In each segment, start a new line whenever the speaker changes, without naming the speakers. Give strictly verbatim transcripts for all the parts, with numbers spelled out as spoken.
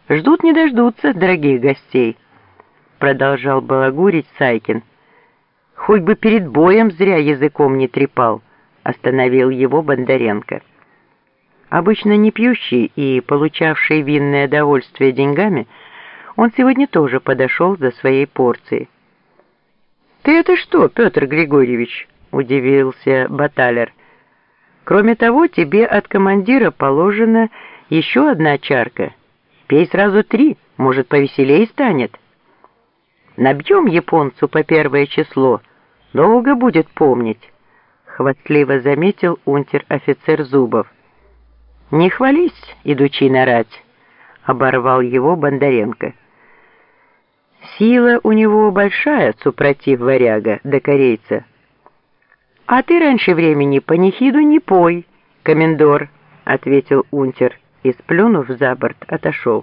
Ждут не дождутся дорогих гостей», — продолжал балагурить Сайкин. «Хоть бы перед боем зря языком не трепал», — остановил его Бондаренко. Обычно не пьющий и получавший винное довольствие деньгами, он сегодня тоже подошел за своей порцией. «Ты это что, Петр Григорьевич?» — удивился баталер. «Кроме того, тебе от командира положена еще одна чарка. Пей сразу три, может, повеселей станет. Набьем японцу по первое число, долго будет помнить», — хвастливо заметил унтер-офицер Зубов. «Не хвались, идучи на рать», — оборвал его Бондаренко. «Сила у него большая, супротив варяга да корейца. А ты раньше времени панихиду не пой, комендор», — ответил унтер и, сплюнув за борт, отошел.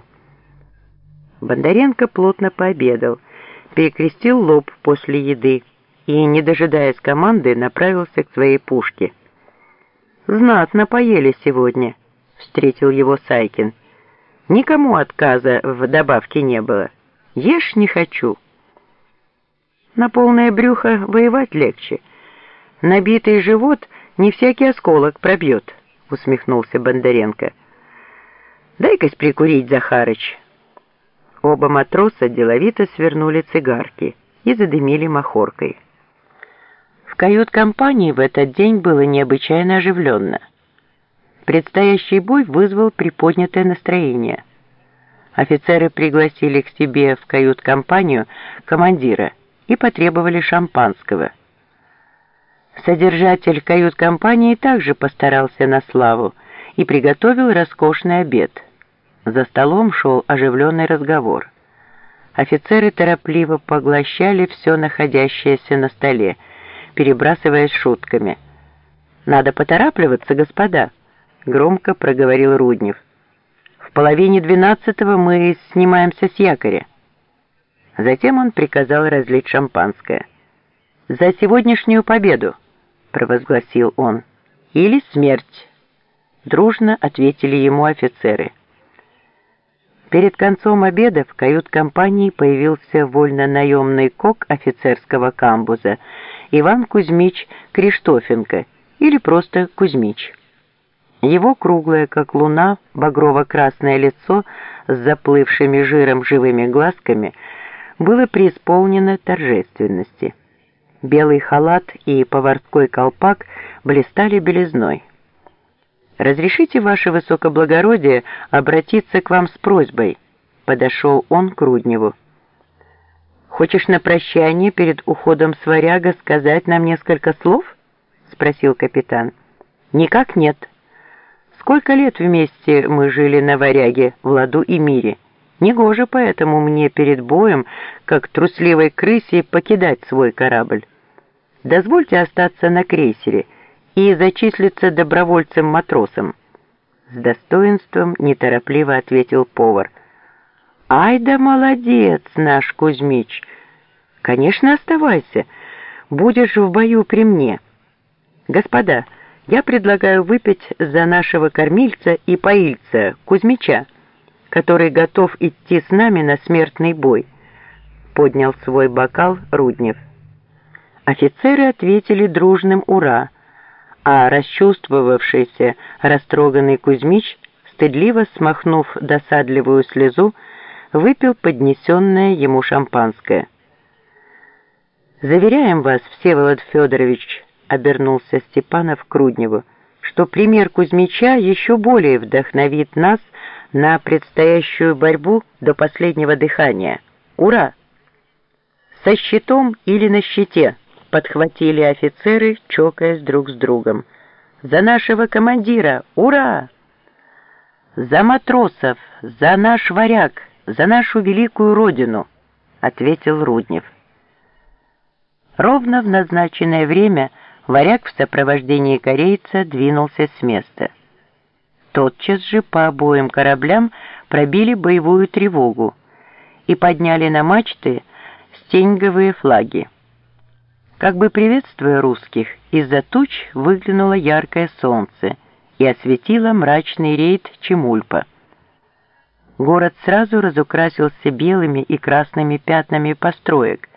Бондаренко плотно пообедал, перекрестил лоб после еды и, не дожидаясь команды, направился к своей пушке. «Знатно поели сегодня», — встретил его Сайкин. «Никому отказа в добавке не было. Ешь не хочу». «На полное брюхо воевать легче. Набитый живот не всякий осколок пробьет», — усмехнулся Бондаренко. «Дай-кась прикурить, Захарыч». Оба матроса деловито свернули цигарки и задымили махоркой. В кают-компании в этот день было необычайно оживленно. Предстоящий бой вызвал приподнятое настроение. Офицеры пригласили к себе в кают-компанию командира и потребовали шампанского. Содержатель кают-компании также постарался на славу и приготовил роскошный обед. За столом шел оживленный разговор. Офицеры торопливо поглощали все находящееся на столе, перебрасываясь шутками. «Надо поторапливаться, господа», — громко проговорил Руднев. «В половине двенадцатого мы снимаемся с якоря». Затем он приказал разлить шампанское. «За сегодняшнюю победу!» — провозгласил он. «Или смерть!» — дружно ответили ему офицеры. Перед концом обеда в кают-компании появился вольно-наемный кок офицерского камбуза Иван Кузьмич Криштофенко, или просто Кузьмич. Его круглое, как луна, багрово-красное лицо с заплывшими жиром живыми глазками было преисполнено торжественности. Белый халат и поварской колпак блистали белизной. «Разрешите, ваше высокоблагородие, обратиться к вам с просьбой», — подошел он к Рудневу. «Хочешь на прощание перед уходом с варяга сказать нам несколько слов?» — спросил капитан. «Никак нет. Сколько лет вместе мы жили на варяге в ладу и мире. Негоже поэтому мне перед боем, как трусливой крысе, покидать свой корабль. Дозвольте остаться на крейсере и зачислиться добровольцем-матросом». С достоинством неторопливо ответил повар. «Ай да молодец наш Кузьмич! Конечно, оставайся, будешь в бою при мне. Господа, я предлагаю выпить за нашего кормильца и поильца Кузьмича, который готов идти с нами на смертный бой», — поднял свой бокал Руднев. Офицеры ответили дружным «Ура!», а расчувствовавшийся, растроганный Кузьмич, стыдливо смахнув досадливую слезу, выпил поднесенное ему шампанское. «Заверяем вас, Всеволод Федорович», — обернулся Степанов к Рудневу, «что пример Кузьмича еще более вдохновит нас на предстоящую борьбу до последнего дыхания. Ура!» «Со щитом или на щите!» — подхватили офицеры, чокаясь друг с другом. «За нашего командира! Ура!» «За матросов! За наш варяг! За нашу великую родину!» — ответил Руднев. Ровно в назначенное время варяг в сопровождении корейца двинулся с места. Тотчас же по обоим кораблям пробили боевую тревогу и подняли на мачты стеньговые флаги. Как бы приветствуя русских, из-за туч выглянуло яркое солнце и осветило мрачный рейд Чемульпа. Город сразу разукрасился белыми и красными пятнами построек,